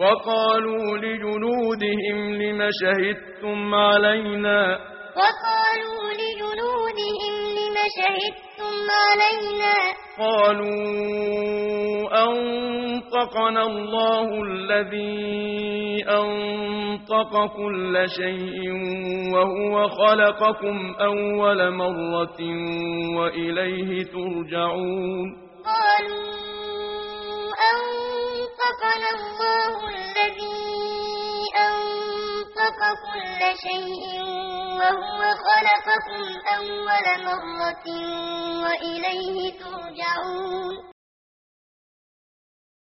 وقالوا لجلودهم لم شهدتم علينا قالوا أنطقنا الله الذي أنطق كل شيء وهو خلقكم أول مرة وإليه ترجعون قالوا أنطقنا الله الذي أنطق كل شيء وهو خلقكم أول مرة وإليه ترجعون